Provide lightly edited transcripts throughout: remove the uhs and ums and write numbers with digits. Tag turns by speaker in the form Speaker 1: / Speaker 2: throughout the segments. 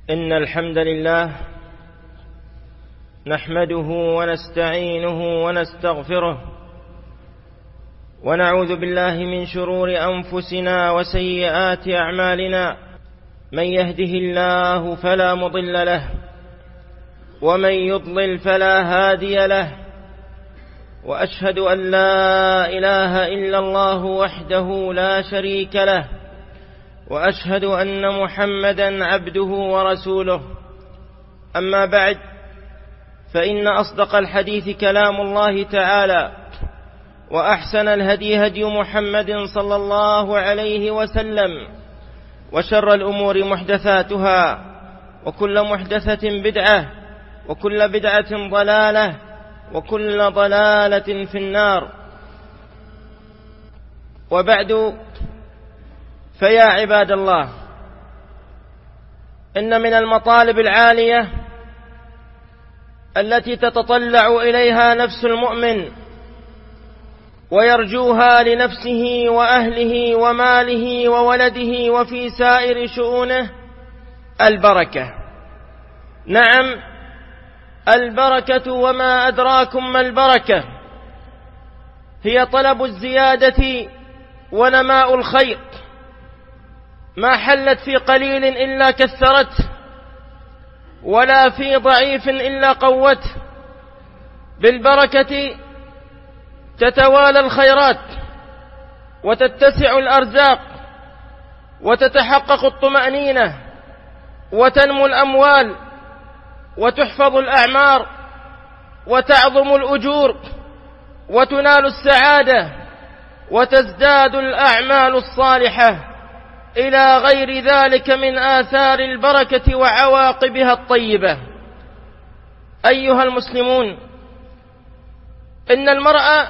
Speaker 1: إن الحمد لله نحمده ونستعينه ونستغفره ونعوذ بالله من شرور أنفسنا وسيئات أعمالنا. من يهده الله فلا مضل له ومن يضلل فلا هادي له، وأشهد أن لا إله إلا الله وحده لا شريك له، وأشهد أن محمدا عبده ورسوله. أما بعد، فإن أصدق الحديث كلام الله تعالى، وأحسن الهدي هدي محمد صلى الله عليه وسلم، وشر الأمور محدثاتها، وكل محدثة بدعة، وكل بدعة ضلالة، وكل ضلالة في النار. وبعد، فيا عباد الله، إن من المطالب العالية التي تتطلع إليها نفس المؤمن ويرجوها لنفسه وأهله وماله وولده وفي سائر شؤونه البركة. نعم، البركة، وما أدراكم ما البركة، هي طلب الزيادة ونماء الخير، ما حلت في قليل إلا كثرته، ولا في ضعيف إلا قوته. بالبركة تتوالى الخيرات، وتتسع الأرزاق، وتتحقق الطمأنينة، وتنمو الأموال، وتحفظ الأعمار، وتعظم الأجور، وتنال السعادة، وتزداد الأعمال الصالحة، إلى غير ذلك من آثار البركة وعواقبها الطيبة. أيها المسلمون، إن المرء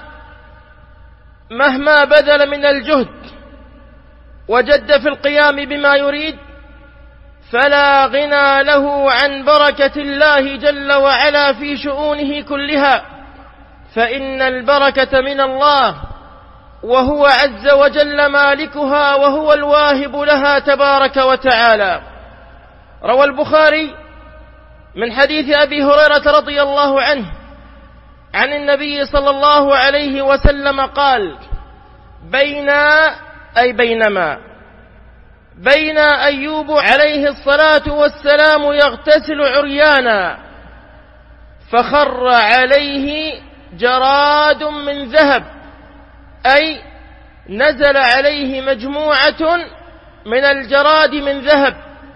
Speaker 1: مهما بذل من الجهد وجد في القيام بما يريد، فلا غنى له عن بركة الله جل وعلا في شؤونه كلها، فإن البركة من الله، وهو عز وجل مالكها، وهو الواهب لها تبارك وتعالى. روى البخاري من حديث أبي هريرة رضي الله عنه عن النبي صلى الله عليه وسلم قال: بينما بين أيوب عليه الصلاة والسلام يغتسل عريانا، فخر عليه جراد من ذهب، أي نزل عليه مجموعة من الجراد من ذهب،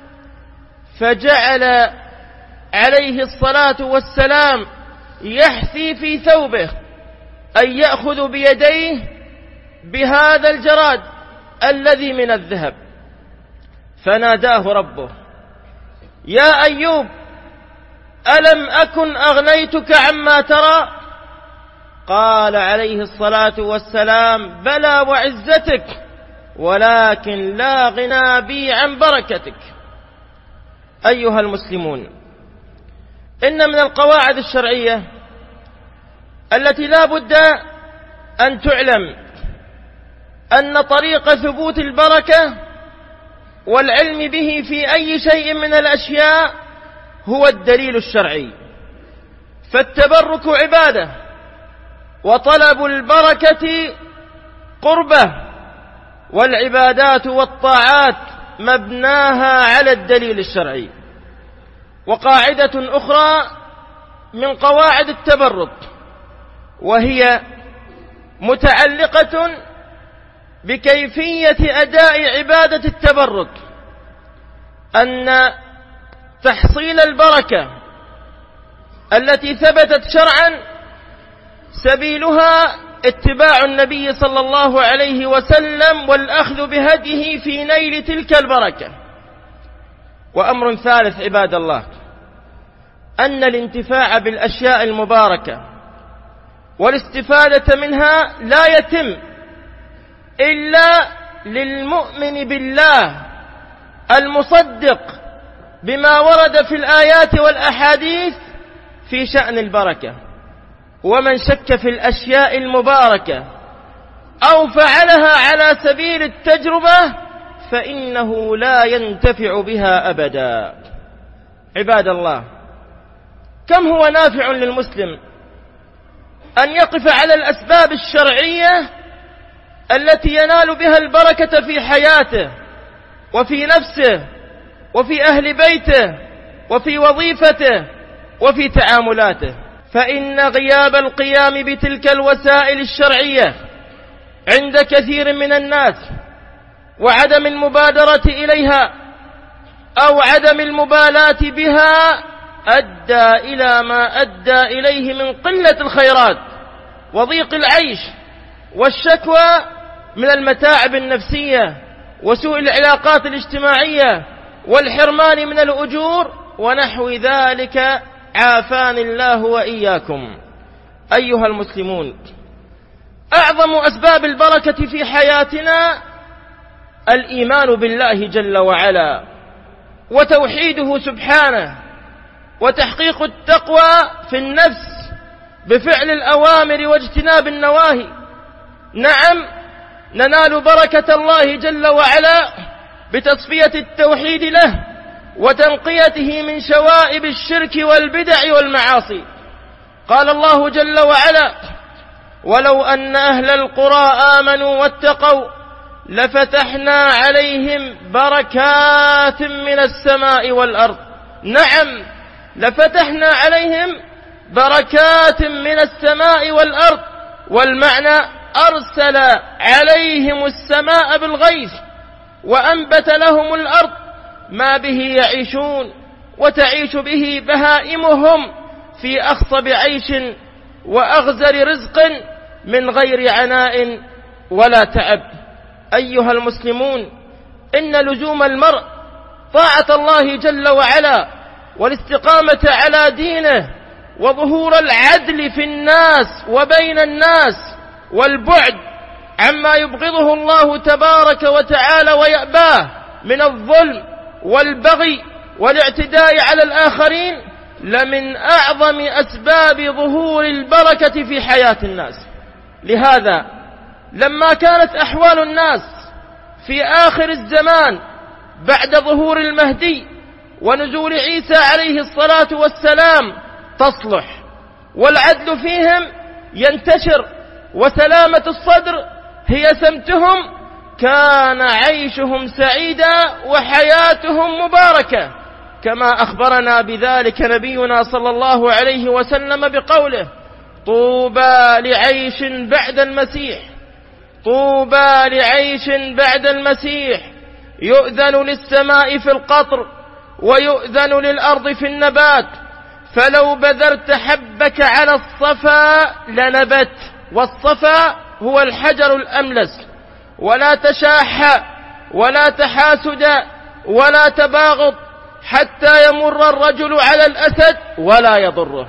Speaker 1: فجعل عليه الصلاة والسلام يحثي في ثوبه، أي يأخذ بيديه بهذا الجراد الذي من الذهب. فناداه ربه: يا أيوب، ألم أكن أغنيتك عما ترى؟ قال عليه الصلاة والسلام: بلى وعزتك، ولكن لا غنى بي عن بركتك. أيها المسلمون، إن من القواعد الشرعية التي لا بد أن تعلم أن طريق ثبوت البركة والعلم به في أي شيء من الأشياء هو الدليل الشرعي. فالتبرك عبادة، وطلب البركة قربة، والعبادات والطاعات مبناها على الدليل الشرعي. وقاعدة أخرى من قواعد التبرك، وهي متعلقة بكيفية أداء عبادة التبرك، أن تحصيل البركة التي ثبتت شرعا سبيلها اتباع النبي صلى الله عليه وسلم والأخذ بهديه في نيل تلك البركة. وأمر ثالث عباد الله، أن الانتفاع بالأشياء المباركة والاستفادة منها لا يتم إلا للمؤمن بالله المصدق بما ورد في الآيات والأحاديث في شأن البركة. ومن شك في الأشياء المباركة أو فعلها على سبيل التجربة فإنه لا ينتفع بها أبدا. عباد الله، كم هو نافع للمسلم أن يقف على الأسباب الشرعية التي ينال بها البركة في حياته وفي نفسه وفي أهل بيته وفي وظيفته وفي تعاملاته. فإن غياب القيام بتلك الوسائل الشرعية عند كثير من الناس وعدم المبادرة إليها أو عدم المبالاة بها أدى إلى ما أدى إليه من قلة الخيرات وضيق العيش والشكوى من المتاعب النفسية وسوء العلاقات الاجتماعية والحرمان من الأجور ونحو ذلك، عافاني الله وإياكم. أيها المسلمون، أعظم أسباب البركة في حياتنا الإيمان بالله جل وعلا وتوحيده سبحانه وتحقيق التقوى في النفس بفعل الأوامر واجتناب النواهي. نعم، ننال بركة الله جل وعلا بتصفية التوحيد له وتنقيته من شوائب الشرك والبدع والمعاصي. قال الله جل وعلا: ولو أن أهل القرى آمنوا واتقوا لفتحنا عليهم بركات من السماء والأرض. نعم، لفتحنا عليهم بركات من السماء والأرض، والمعنى أرسل عليهم السماء بالغيث وأنبت لهم الأرض ما به يعيشون وتعيش به بهائمهم في أخصب عيش وأغزر رزق من غير عناء ولا تعب. أيها المسلمون، إن لزوم المرء طاعة الله جل وعلا والاستقامة على دينه وظهور العدل في الناس وبين الناس والبعد عما يبغضه الله تبارك وتعالى ويأباه من الظلم والبغي والاعتداء على الآخرين لمن أعظم أسباب ظهور البركة في حياة الناس. لهذا لما كانت أحوال الناس في آخر الزمان بعد ظهور المهدي ونزول عيسى عليه الصلاة والسلام تصلح والعدل فيهم ينتشر وسلامة الصدر هي سمتهم، كان عيشهم سعيدا وحياتهم مباركة، كما أخبرنا بذلك نبينا صلى الله عليه وسلم بقوله: طوبى لعيش بعد المسيح، طوبى لعيش بعد المسيح، يؤذن للسماء في القطر ويؤذن للأرض في النبات، فلو بذرت حبك على الصفا لنبت. والصفا هو الحجر الأملس. ولا تشاح ولا تحاسد ولا تباغض حتى يمر الرجل على الأسد ولا يضره،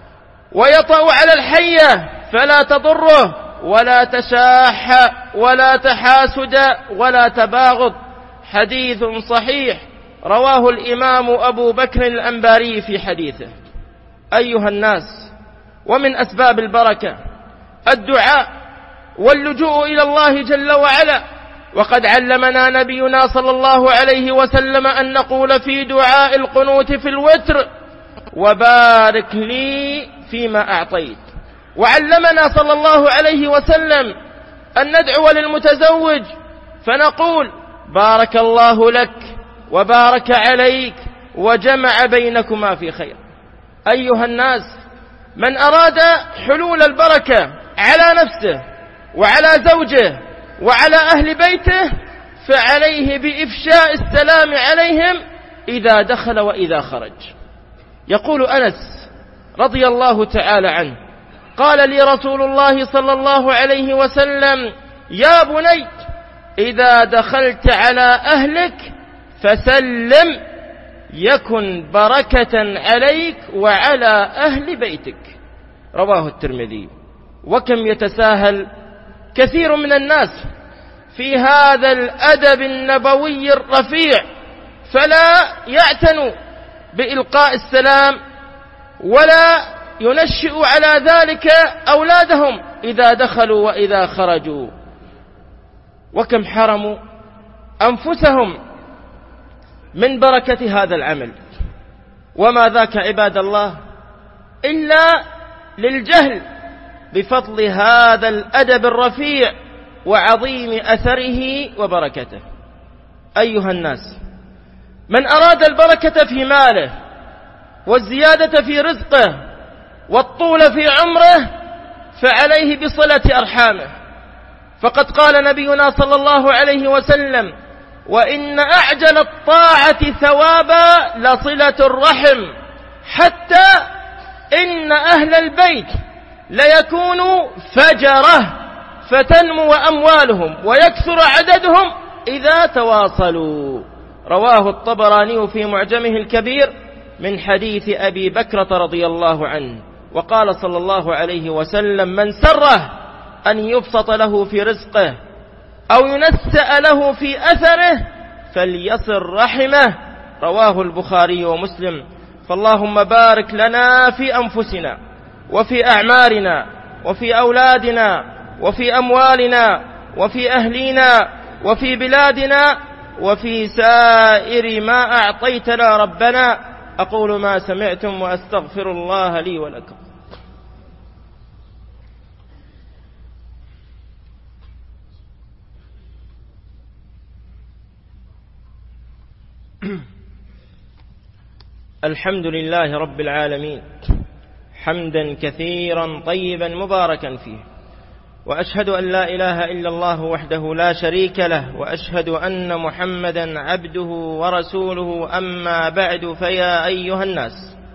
Speaker 1: ويطأ على الحية فلا تضره، ولا تشاح ولا تحاسد ولا تباغض. حديث صحيح رواه الإمام أبو بكر الأنباري في حديثه. أيها الناس، ومن أسباب البركة الدعاء واللجوء إلى الله جل وعلا، وقد علمنا نبينا صلى الله عليه وسلم أن نقول في دعاء القنوت في الوتر: وبارك لي فيما أعطيت. وعلمنا صلى الله عليه وسلم أن ندعو للمتزوج فنقول: بارك الله لك وبارك عليك وجمع بينكما في خير. أيها الناس، من أراد حلول البركة على نفسه وعلى زوجه وعلى أهل بيته فعليه بإفشاء السلام عليهم إذا دخل وإذا خرج. يقول أنس رضي الله تعالى عنه: قال لي رسول الله صلى الله عليه وسلم: يا بني، إذا دخلت على أهلك فسلم يكن بركة عليك وعلى أهل بيتك. رواه الترمذي. وكم يتساهل كثير من الناس في هذا الأدب النبوي الرفيع، فلا يعتنوا بإلقاء السلام ولا ينشئ على ذلك أولادهم إذا دخلوا وإذا خرجوا. وكم حرموا أنفسهم من بركة هذا العمل. وما ذاك عباد الله إلا للجهل بفضل هذا الأدب الرفيع وعظيم أثره وبركته. أيها الناس، من أراد البركة في ماله والزيادة في رزقه والطول في عمره فعليه بصلة أرحامه، فقد قال نبينا صلى الله عليه وسلم: وإن أعجل الطاعة ثوابا لصلة الرحم، حتى إن أهل البيت ليكونوا فجرة فتنمو أموالهم ويكثر عددهم إذا تواصلوا. رواه الطبراني في معجمه الكبير من حديث أبي بكرة رضي الله عنه. وقال صلى الله عليه وسلم: من سره أن يبسط له في رزقه أو ينسأ له في أثره فليصل رحمه. رواه البخاري ومسلم. فاللهم بارك لنا في أنفسنا وفي أعمارنا وفي أولادنا وفي أموالنا وفي أهلنا وفي بلادنا وفي سائر ما أعطيتنا ربنا. أقول ما سمعتم وأستغفر الله لي ولكم. الحمد لله رب العالمين، حمدا كثيرا طيبا مباركا فيه، وأشهد أن لا إله إلا الله وحده لا شريك له، وأشهد أن محمدا عبده ورسوله. أما بعد، فيا أيها الناس،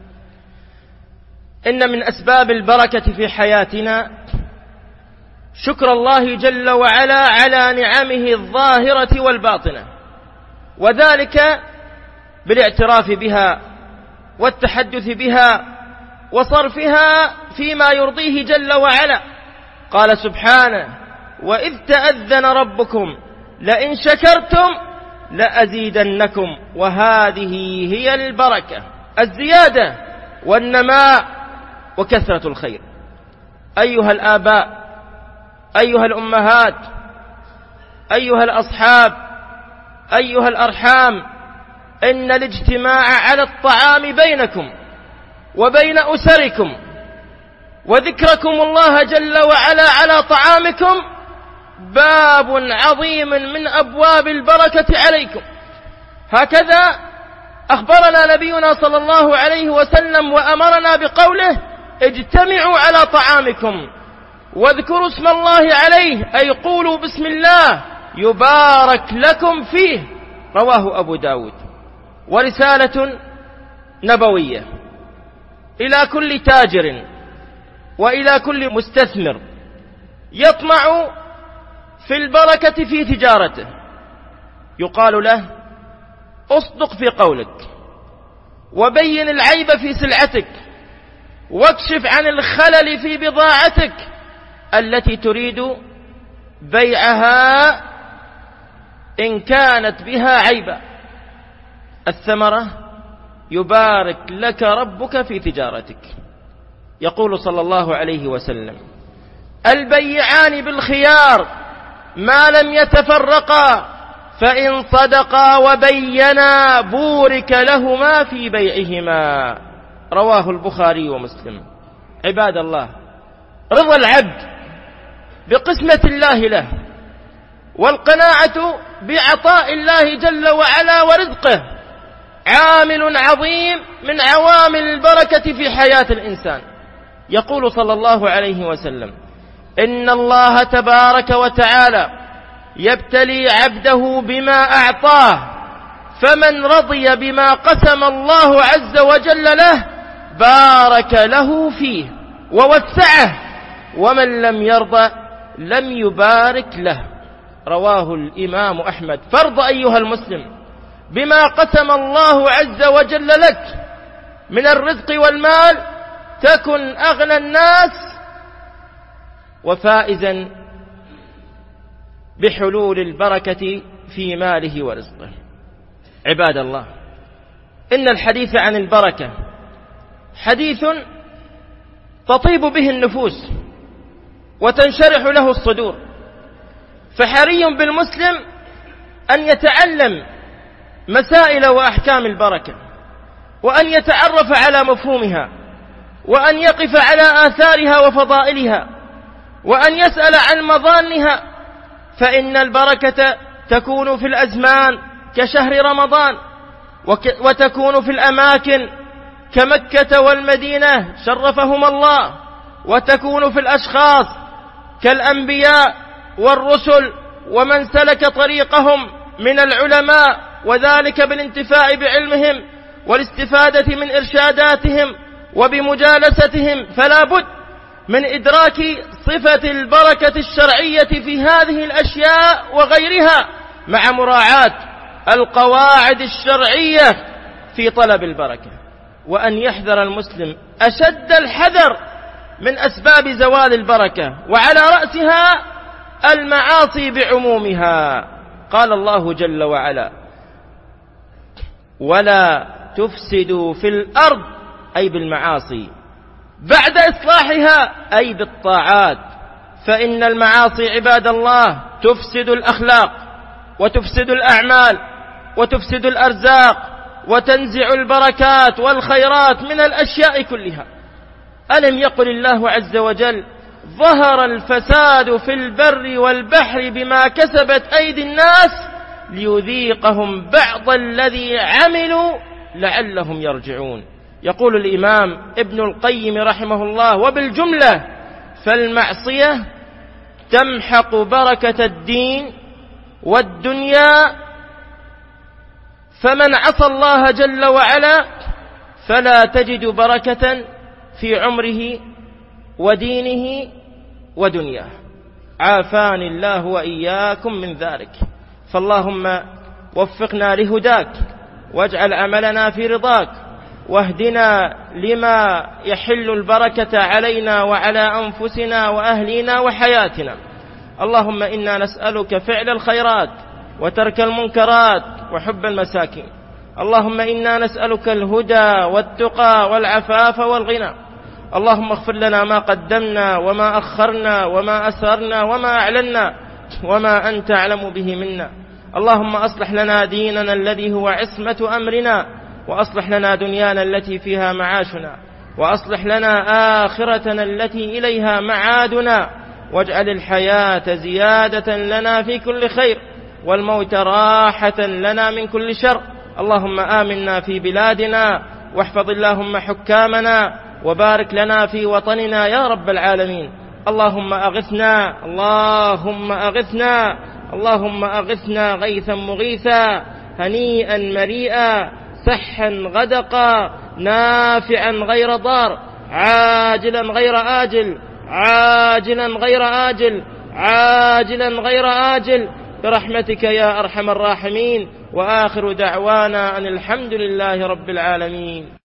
Speaker 1: إن من أسباب البركة في حياتنا شكر الله جل وعلا على نعمه الظاهرة والباطنة، وذلك بالاعتراف بها والتحدث بها وصرفها فيما يرضيه جل وعلا. قال سبحانه: وإذ تأذن ربكم لئن شكرتم لأزيدنكم. وهذه هي البركة، الزيادة والنماء وكثرة الخير. أيها الآباء، أيها الأمهات، أيها الأصحاب، أيها الأرحام، إن الاجتماع على الطعام بينكم وبين أسركم وذكركم الله جل وعلا على طعامكم باب عظيم من أبواب البركة عليكم. هكذا أخبرنا نبينا صلى الله عليه وسلم وأمرنا بقوله: اجتمعوا على طعامكم واذكروا اسم الله عليه، أي قولوا بسم الله يبارك لكم فيه. رواه أبو داود. ورسالة نبوية إلى كل تاجر وإلى كل مستثمر يطمع في البركة في تجارته، يقال له: اصدق في قولك، وبين العيب في سلعتك، واكشف عن الخلل في بضاعتك التي تريد بيعها إن كانت بها عيبا. الثمرة: يبارك لك ربك في تجارتك. يقول صلى الله عليه وسلم: البيعان بالخيار ما لم يتفرقا، فإن صدقا وبينا بورك لهما في بيعهما. رواه البخاري ومسلم. عباد الله، رضا العبد بقسمة الله له والقناعة بعطاء الله جل وعلا ورزقه عامل عظيم من عوامل البركة في حياة الإنسان. يقول صلى الله عليه وسلم: إن الله تبارك وتعالى يبتلي عبده بما أعطاه، فمن رضي بما قسم الله عز وجل له بارك له فيه ووسعه، ومن لم يرضى لم يبارك له. رواه الإمام أحمد. فرض أيها المسلم بما قسم الله عز وجل لك من الرزق والمال تكن أغنى الناس وفائزا بحلول البركة في ماله ورزقه. عباد الله، إن الحديث عن البركة حديث تطيب به النفوس وتنشرح له الصدور، فحري بالمسلم أن يتعلم مسائل وأحكام البركة، وأن يتعرف على مفهومها، وأن يقف على آثارها وفضائلها، وأن يسأل عن مظانها، فإن البركة تكون في الأزمان كشهر رمضان، وتكون في الأماكن كمكة والمدينة شرفهما الله، وتكون في الأشخاص كالأنبياء والرسل ومن سلك طريقهم من العلماء، وذلك بالانتفاع بعلمهم والاستفادة من إرشاداتهم وبمجالستهم. فلا بد من إدراك صفة البركة الشرعية في هذه الأشياء وغيرها، مع مراعاة القواعد الشرعية في طلب البركة، وأن يحذر المسلم أشد الحذر من أسباب زوال البركة، وعلى رأسها المعاصي بعمومها. قال الله جل وعلا: ولا تفسدوا في الأرض، أي بالمعاصي، بعد إصلاحها، أي بالطاعات. فإن المعاصي عباد الله تفسد الأخلاق، وتفسد الأعمال، وتفسد الأرزاق، وتنزع البركات والخيرات من الأشياء كلها. ألم يقل الله عز وجل: ظهر الفساد في البر والبحر بما كسبت أيدي الناس ليذيقهم بعض الذي عملوا لعلهم يرجعون. يقول الإمام ابن القيم رحمه الله: وبالجملة فالمعصية تمحق بركة الدين والدنيا، فمن عصى الله جل وعلا فلا تجد بركة في عمره ودينه ودنياه. عافاني الله وإياكم من ذلك. فاللهم وفقنا لهداك، واجعل عملنا في رضاك، واهدنا لما يحل البركة علينا وعلى أنفسنا وأهلنا وحياتنا. اللهم إنا نسألك فعل الخيرات وترك المنكرات وحب المساكين. اللهم إنا نسألك الهدى والتقى والعفاف والغنى. اللهم اغفر لنا ما قدمنا وما أخرنا وما أسررنا وما أعلنا وما أنت أعلم به منا. اللهم أصلح لنا ديننا الذي هو عصمة أمرنا، وأصلح لنا دنيانا التي فيها معاشنا، وأصلح لنا آخرتنا التي إليها معادنا، واجعل الحياة زيادة لنا في كل خير، والموت راحة لنا من كل شر. اللهم آمنا في بلادنا، واحفظ اللهم حكامنا، وبارك لنا في وطننا يا رب العالمين. اللهم أغثنا، اللهم أغثنا، اللهم أغثنا غيثا مغيثا، هنيئا مريئا، سحا غدقا، نافعا غير ضار، عاجلا غير آجل، عاجلا غير آجل، عاجلا غير آجل، برحمتك يا أرحم الراحمين. وآخر دعوانا أن الحمد لله رب العالمين.